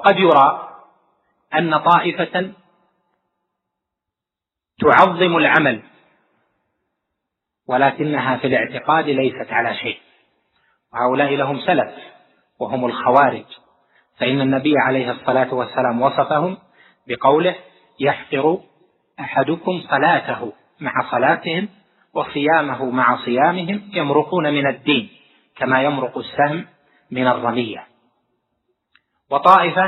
قد يرى أن طائفة تعظم العمل ولكنها في الاعتقاد ليست على شيء، وهؤلاء لهم سلف وهم الخوارج، فإن النبي عليه الصلاة والسلام وصفهم بقوله: يحقر أحدكم صلاته مع صلاتهم وصيامه مع صيامهم، يمرقون من الدين كما يمرق السهم من الرمية. وطائفة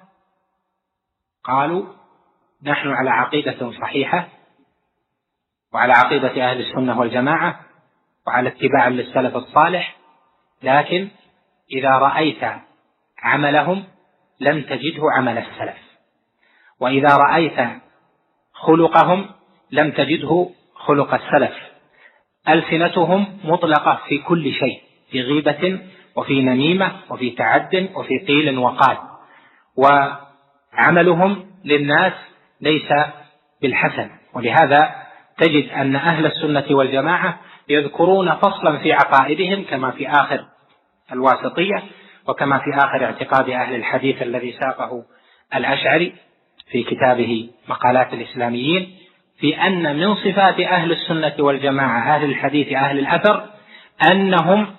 قالوا: نحن على عقيدة صحيحة وعلى عقيدة أهل السنة والجماعة وعلى اتباع للسلف الصالح، لكن إذا رأيت عملهم لم تجده عمل السلف، وإذا رأيت خلقهم لم تجده خلق السلف. ألسنتهم مطلقة في كل شيء، في غيبة وفي نميمة وفي تعد وفي قيل وقال، وعملهم للناس ليس بالحسن. ولهذا تجد أن أهل السنة والجماعة يذكرون فصلا في عقائدهم كما في آخر الواسطية وكما في آخر اعتقاد أهل الحديث الذي ساقه الأشعري في كتابه مقالات الإسلاميين، في أن من صفات أهل السنة والجماعة أهل الحديث أهل الأثر أنهم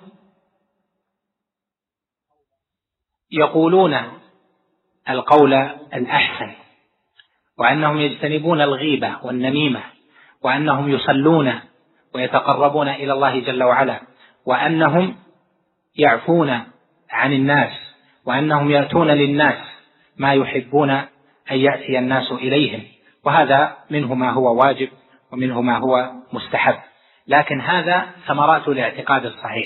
يقولون القول الأحسن، وأنهم يجتنبون الغيبة والنميمة، وأنهم يصلون ويتقربون إلى الله جل وعلا، وأنهم يعفون عن الناس، وأنهم يأتون للناس ما يحبون أن يأتي الناس إليهم، وهذا منه ما هو واجب ومنه ما هو مستحب، لكن هذا ثمرات الاعتقاد الصحيح.